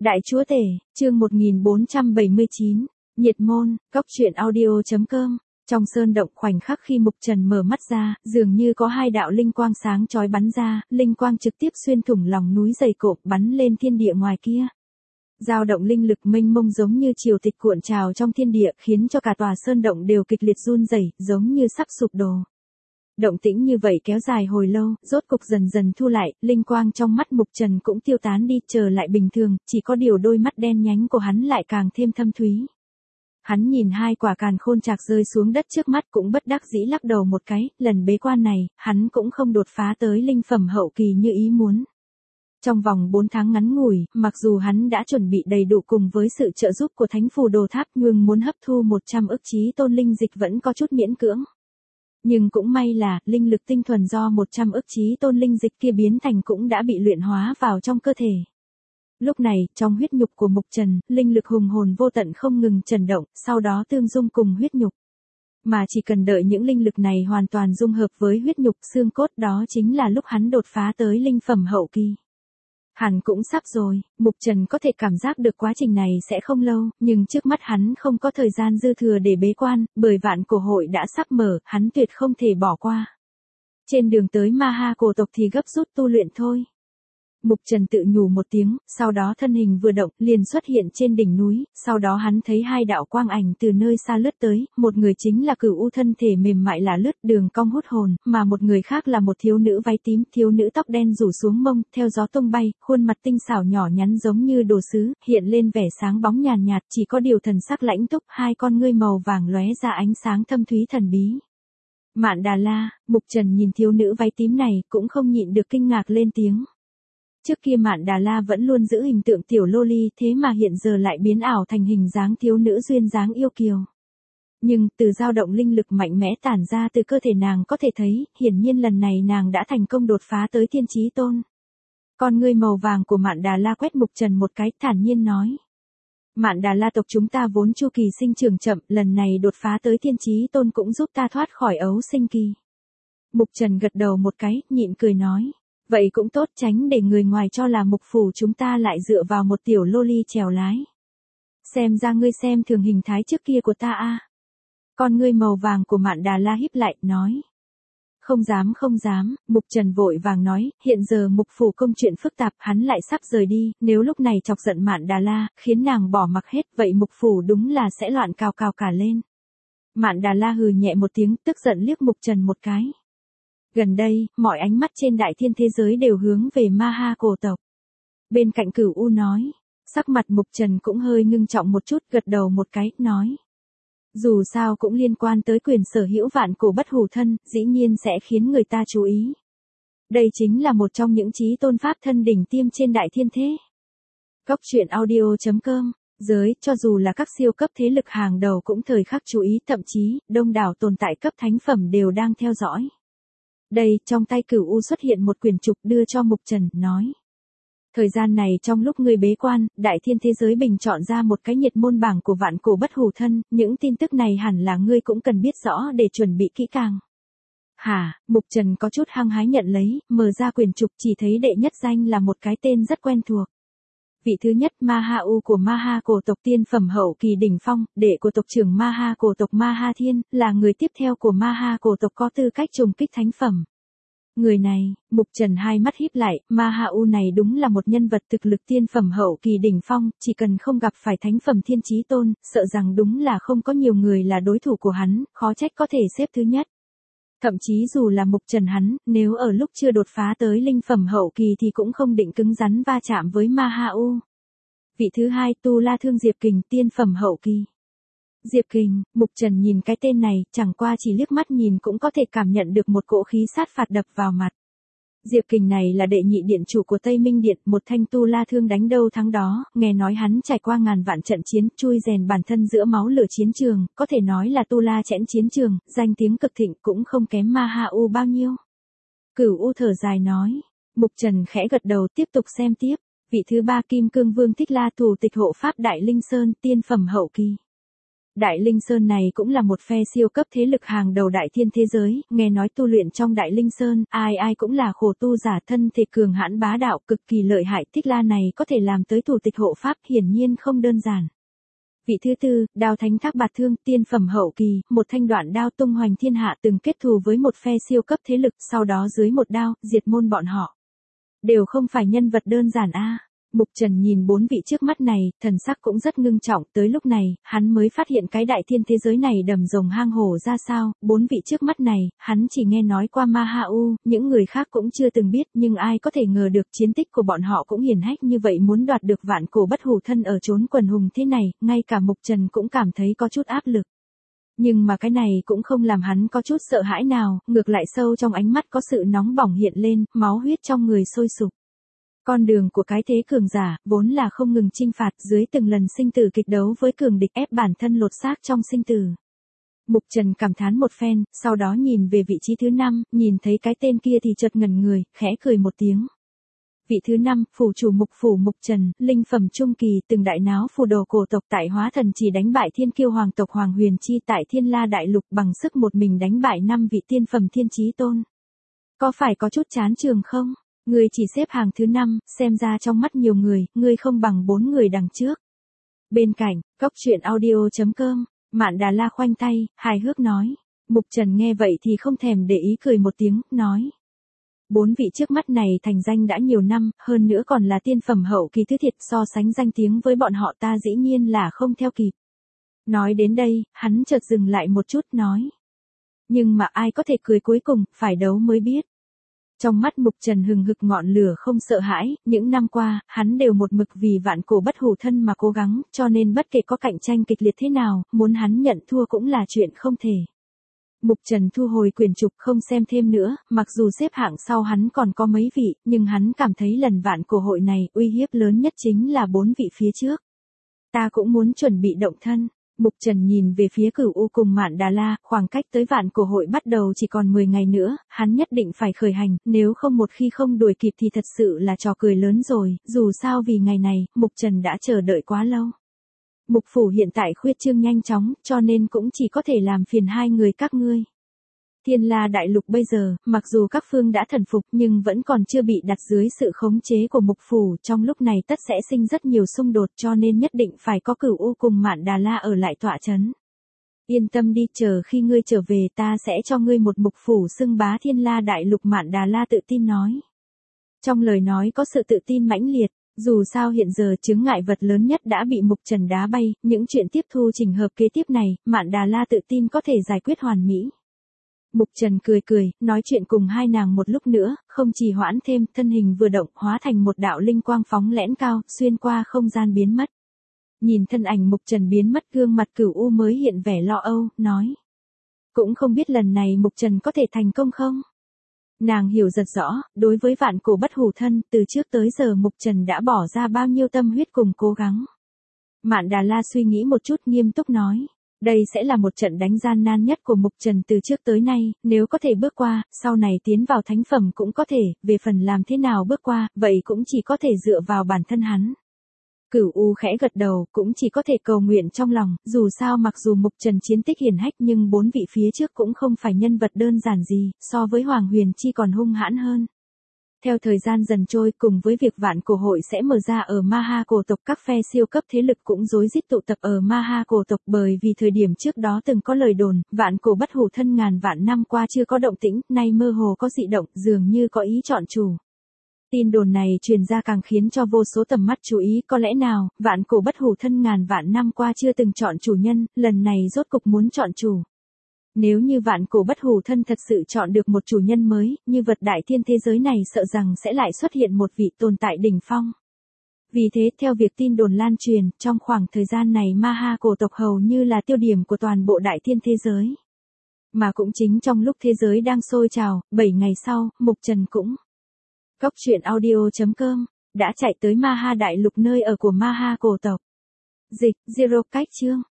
Đại Chúa Tể, chương 1479, Nhiệt môn, góc truyện audio.com. Trong sơn động khoảnh khắc khi Mục Trần mở mắt ra, dường như có hai đạo linh quang sáng chói bắn ra, linh quang trực tiếp xuyên thủng lòng núi dày cộp bắn lên thiên địa ngoài kia. Dao động linh lực mênh mông giống như triều tịch cuộn trào trong thiên địa khiến cho cả tòa sơn động đều kịch liệt run rẩy, giống như sắp sụp đổ. Động tĩnh như vậy kéo dài hồi lâu, rốt cục dần dần thu lại, linh quang trong mắt Mục Trần cũng tiêu tán đi, trở lại bình thường, chỉ có điều đôi mắt đen nhánh của hắn lại càng thêm thâm thúy. Hắn nhìn hai quả càn khôn trạc rơi xuống đất trước mắt cũng bất đắc dĩ lắc đầu một cái, lần bế quan này, hắn cũng không đột phá tới linh phẩm hậu kỳ như ý muốn. Trong vòng 4 tháng ngắn ngủi, mặc dù hắn đã chuẩn bị đầy đủ cùng với sự trợ giúp của Thánh Phù Đồ Tháp, nhưng muốn hấp thu 100 ức chí tôn linh dịch vẫn có chút miễn cưỡng. Nhưng cũng may là, linh lực tinh thuần do 100 ức chí tôn linh dịch kia biến thành cũng đã bị luyện hóa vào trong cơ thể. Lúc này, trong huyết nhục của Mục Trần, linh lực hùng hồn vô tận không ngừng chấn động, sau đó tương dung cùng huyết nhục. Mà chỉ cần đợi những linh lực này hoàn toàn dung hợp với huyết nhục xương cốt, đó chính là lúc hắn đột phá tới linh phẩm hậu kỳ. Hẳn cũng sắp rồi, Mục Trần có thể cảm giác được quá trình này sẽ không lâu, nhưng trước mắt hắn không có thời gian dư thừa để bế quan, bởi vạn cổ hội đã sắp mở, hắn tuyệt không thể bỏ qua. Trên đường tới Ma Ha cổ tộc thì gấp rút tu luyện thôi. Mục Trần tự nhủ một tiếng, sau đó thân hình vừa động, liền xuất hiện trên đỉnh núi, sau đó hắn thấy hai đạo quang ảnh từ nơi xa lướt tới, một người chính là Cửu U thân thể mềm mại là lướt đường cong hút hồn, mà một người khác là một thiếu nữ váy tím, thiếu nữ tóc đen rủ xuống mông, theo gió tung bay, khuôn mặt tinh xảo nhỏ nhắn giống như đồ sứ, hiện lên vẻ sáng bóng nhàn nhạt, chỉ có điều thần sắc lãnh túc, hai con ngươi màu vàng lóe ra ánh sáng thâm thúy thần bí. Mạn Đà La, Mục Trần nhìn thiếu nữ váy tím này, cũng không nhịn được kinh ngạc lên tiếng. Trước kia Mạn Đà La vẫn luôn giữ hình tượng tiểu loli, thế mà hiện giờ lại biến ảo thành hình dáng thiếu nữ duyên dáng yêu kiều. Nhưng, từ dao động linh lực mạnh mẽ tản ra từ cơ thể nàng có thể thấy, hiển nhiên lần này nàng đã thành công đột phá tới thiên chí tôn. Con ngươi màu vàng của Mạn Đà La quét Mục Trần một cái, thản nhiên nói. Mạn Đà La tộc chúng ta vốn chu kỳ sinh trưởng chậm, lần này đột phá tới thiên chí tôn cũng giúp ta thoát khỏi ấu sinh kỳ. Mục Trần gật đầu một cái, nhịn cười nói. Vậy cũng tốt, tránh để người ngoài cho là Mục phủ chúng ta lại dựa vào một tiểu loli chèo lái. Xem ra ngươi xem thường hình thái trước kia của ta a. Con ngươi màu vàng của Mạn Đà La híp lại, nói. Không dám, Mục Trần vội vàng nói, hiện giờ Mục phủ công chuyện phức tạp, hắn lại sắp rời đi, nếu lúc này chọc giận Mạn Đà La, khiến nàng bỏ mặc hết, vậy Mục phủ đúng là sẽ loạn cào cả lên. Mạn Đà La hừ nhẹ một tiếng, tức giận liếc Mục Trần một cái. Gần đây, mọi ánh mắt trên đại thiên thế giới đều hướng về Ma Ha cổ tộc. Bên cạnh Cửu U nói, sắc mặt Mục Trần cũng hơi ngưng trọng một chút, gật đầu một cái, nói. Dù sao cũng liên quan tới quyền sở hữu vạn cổ bất hủ thân, dĩ nhiên sẽ khiến người ta chú ý. Đây chính là một trong những chí tôn pháp thân đỉnh tiêm trên đại thiên thế. Góc truyện audio.com, giới, cho dù là các siêu cấp thế lực hàng đầu cũng thời khắc chú ý, thậm chí, đông đảo tồn tại cấp thánh phẩm đều đang theo dõi. Đây, trong tay Cửu U xuất hiện một quyển trục đưa cho Mục Trần, nói. Thời gian này trong lúc ngươi bế quan, đại thiên thế giới bình chọn ra một cái nhiệt môn bảng của vạn cổ bất hủ thân, những tin tức này hẳn là ngươi cũng cần biết rõ để chuẩn bị kỹ càng. Hả, Mục Trần có chút hăng hái nhận lấy, mở ra quyển trục chỉ thấy đệ nhất danh là một cái tên rất quen thuộc. Vị thứ nhất Ma Ha U của Ma Ha cổ tộc tiên phẩm hậu kỳ đỉnh phong, đệ của tộc trưởng Ma Ha cổ tộc Ma Ha Thiên, là người tiếp theo của Ma Ha cổ tộc có tư cách trùng kích thánh phẩm. Người này, Mục Trần hai mắt híp lại, Ma Ha U này đúng là một nhân vật thực lực tiên phẩm hậu kỳ đỉnh phong, chỉ cần không gặp phải thánh phẩm thiên chí tôn, sợ rằng đúng là không có nhiều người là đối thủ của hắn, khó trách có thể xếp thứ nhất. Thậm chí dù là Mục Trần hắn, nếu ở lúc chưa đột phá tới linh phẩm hậu kỳ thì cũng không định cứng rắn va chạm với Ma Ha U. Vị thứ hai Tu La Thương Diệp Kình tiên phẩm hậu kỳ. Diệp Kình, Mục Trần nhìn cái tên này, chẳng qua chỉ liếc mắt nhìn cũng có thể cảm nhận được một cỗ khí sát phạt đập vào mặt. Diệp Kình này là đệ nhị điện chủ của Tây Minh Điện, một thanh tu la thương đánh đâu thắng đó, nghe nói hắn trải qua ngàn vạn trận chiến, chui rèn bản thân giữa máu lửa chiến trường, có thể nói là tu la chẽn chiến trường, danh tiếng cực thịnh cũng không kém Ma Ha U bao nhiêu. Cửu U thở dài nói, Mục Trần khẽ gật đầu tiếp tục xem tiếp, vị thứ ba Kim Cương Vương Thích La thủ tịch hộ pháp Đại Linh Sơn tiên phẩm hậu kỳ. Đại Linh Sơn này cũng là một phe siêu cấp thế lực hàng đầu đại thiên thế giới, nghe nói tu luyện trong Đại Linh Sơn, ai ai cũng là khổ tu giả, thân thể cường hãn bá đạo, cực kỳ lợi hại. Thích La này có thể làm tới thủ tịch hộ pháp, hiển nhiên không đơn giản. Vị thứ tư, Đao Thánh Thác Bạt Thương, tiên phẩm hậu kỳ, một thanh đoạn đao tung hoành thiên hạ, từng kết thù với một phe siêu cấp thế lực, sau đó dưới một đao, diệt môn bọn họ. Đều không phải nhân vật đơn giản a. Mục Trần nhìn bốn vị trước mắt này, thần sắc cũng rất ngưng trọng, tới lúc này, hắn mới phát hiện cái đại thiên thế giới này đầm rồng hang hổ ra sao. Bốn vị trước mắt này, hắn chỉ nghe nói qua Ma Ha U, những người khác cũng chưa từng biết, nhưng ai có thể ngờ được chiến tích của bọn họ cũng hiển hách như vậy, muốn đoạt được vạn cổ bất hủ thân ở chốn quần hùng thế này, ngay cả Mục Trần cũng cảm thấy có chút áp lực. Nhưng mà cái này cũng không làm hắn có chút sợ hãi nào, ngược lại sâu trong ánh mắt có sự nóng bỏng hiện lên, máu huyết trong người sôi sục. Con đường của cái thế cường giả, vốn là không ngừng chinh phạt, dưới từng lần sinh tử kịch đấu với cường địch, ép bản thân lột xác trong sinh tử. Mục Trần cảm thán một phen, sau đó nhìn về vị trí thứ 5, nhìn thấy cái tên kia thì chợt ngẩn người, khẽ cười một tiếng. Vị thứ 5, phủ chủ Mục phủ Mục Trần, linh phẩm trung kỳ, từng đại náo phù đồ cổ tộc, tại Hóa Thần chỉ đánh bại thiên kiêu hoàng tộc Hoàng Huyền Chi, tại Thiên La Đại Lục bằng sức một mình đánh bại 5 vị tiên phẩm thiên chí tôn. Có phải có chút chán trường không? Ngươi chỉ xếp hàng thứ 5, xem ra trong mắt nhiều người, ngươi không bằng 4 người đằng trước. Bên cạnh, coctruyện.audio.com, Mạn Đà La khoanh tay, hài hước nói. Mục Trần nghe vậy thì không thèm để ý, cười một tiếng, nói. 4 vị trước mắt này thành danh đã nhiều năm, hơn nữa còn là tiên phẩm hậu kỳ thứ thiệt, so sánh danh tiếng với bọn họ ta dĩ nhiên là không theo kịp. Nói đến đây, hắn chợt dừng lại một chút, nói. Nhưng mà ai có thể cười, cuối cùng, phải đấu mới biết. Trong mắt Mục Trần hừng hực ngọn lửa không sợ hãi, những năm qua, hắn đều một mực vì vạn cổ bất hủ thân mà cố gắng, cho nên bất kể có cạnh tranh kịch liệt thế nào, muốn hắn nhận thua cũng là chuyện không thể. Mục Trần thu hồi quyển trục, không xem thêm nữa, mặc dù xếp hạng sau hắn còn có mấy vị, nhưng hắn cảm thấy lần vạn cổ hội này, uy hiếp lớn nhất chính là 4 vị phía trước. Ta cũng muốn chuẩn bị động thân. Mục Trần nhìn về phía Cửu U cùng Mạn Đà La, khoảng cách tới vạn cổ hội bắt đầu chỉ còn 10 ngày nữa, hắn nhất định phải khởi hành, nếu không một khi không đuổi kịp thì thật sự là trò cười lớn rồi, dù sao vì ngày này, Mục Trần đã chờ đợi quá lâu. Mục phủ hiện tại khuyết trương nhanh chóng, cho nên cũng chỉ có thể làm phiền hai người các ngươi. Thiên La Đại Lục bây giờ, mặc dù các phương đã thần phục nhưng vẫn còn chưa bị đặt dưới sự khống chế của Mục phủ, trong lúc này tất sẽ sinh rất nhiều xung đột, cho nên nhất định phải có Cửu U cùng Mạn Đà La ở lại tọa trấn. Yên tâm đi, chờ khi ngươi trở về ta sẽ cho ngươi một Mục phủ xưng bá Thiên La Đại Lục, Mạn Đà La tự tin nói. Trong lời nói có sự tự tin mãnh liệt. Dù sao hiện giờ chướng ngại vật lớn nhất đã bị Mục Trần đá bay, những chuyện tiếp thu trình hợp kế tiếp này, Mạn Đà La tự tin có thể giải quyết hoàn mỹ. Mục Trần cười cười, nói chuyện cùng hai nàng một lúc nữa, không trì hoãn thêm, thân hình vừa động, hóa thành một đạo linh quang phóng lẽn cao, xuyên qua không gian biến mất. Nhìn thân ảnh Mục Trần biến mất, gương mặt Cửu U mới hiện vẻ lo âu, nói. Cũng không biết lần này Mục Trần có thể thành công không? Nàng hiểu rất rõ, đối với vạn cổ bất hủ thân, từ trước tới giờ Mục Trần đã bỏ ra bao nhiêu tâm huyết cùng cố gắng. Mạn Đà La suy nghĩ một chút, nghiêm túc nói. Đây sẽ là một trận đánh gian nan nhất của Mục Trần từ trước tới nay, nếu có thể bước qua, sau này tiến vào thánh phẩm cũng có thể, về phần làm thế nào bước qua, vậy cũng chỉ có thể dựa vào bản thân hắn. Cửu U khẽ gật đầu, cũng chỉ có thể cầu nguyện trong lòng, dù sao mặc dù Mục Trần chiến tích hiển hách nhưng 4 vị phía trước cũng không phải nhân vật đơn giản gì, so với Hoàng Huyền Chi còn hung hãn hơn. Theo thời gian dần trôi, cùng với việc vạn cổ hội sẽ mở ra ở Ma Ha cổ tộc, các phe siêu cấp thế lực cũng rối rít tụ tập ở Ma Ha cổ tộc, bởi vì thời điểm trước đó từng có lời đồn, vạn cổ bất hủ thân ngàn vạn năm qua chưa có động tĩnh, nay mơ hồ có dị động, dường như có ý chọn chủ. Tin đồn này truyền ra càng khiến cho vô số tầm mắt chú ý, có lẽ nào, vạn cổ bất hủ thân ngàn vạn năm qua chưa từng chọn chủ nhân, lần này rốt cục muốn chọn chủ. Nếu như vạn cổ bất hủ thân thật sự chọn được một chủ nhân mới, như vật đại thiên thế giới này sợ rằng sẽ lại xuất hiện một vị tồn tại đỉnh phong. Vì thế, theo việc tin đồn lan truyền, trong khoảng thời gian này Ma Ha cổ tộc hầu như là tiêu điểm của toàn bộ đại thiên thế giới. Mà cũng chính trong lúc thế giới đang sôi trào, 7 ngày sau, Mục Trần cũng coctruyện.audio.com đã chạy tới Ma Ha Đại Lục, nơi ở của Ma Ha cổ tộc. Dịch, Zero cách chương.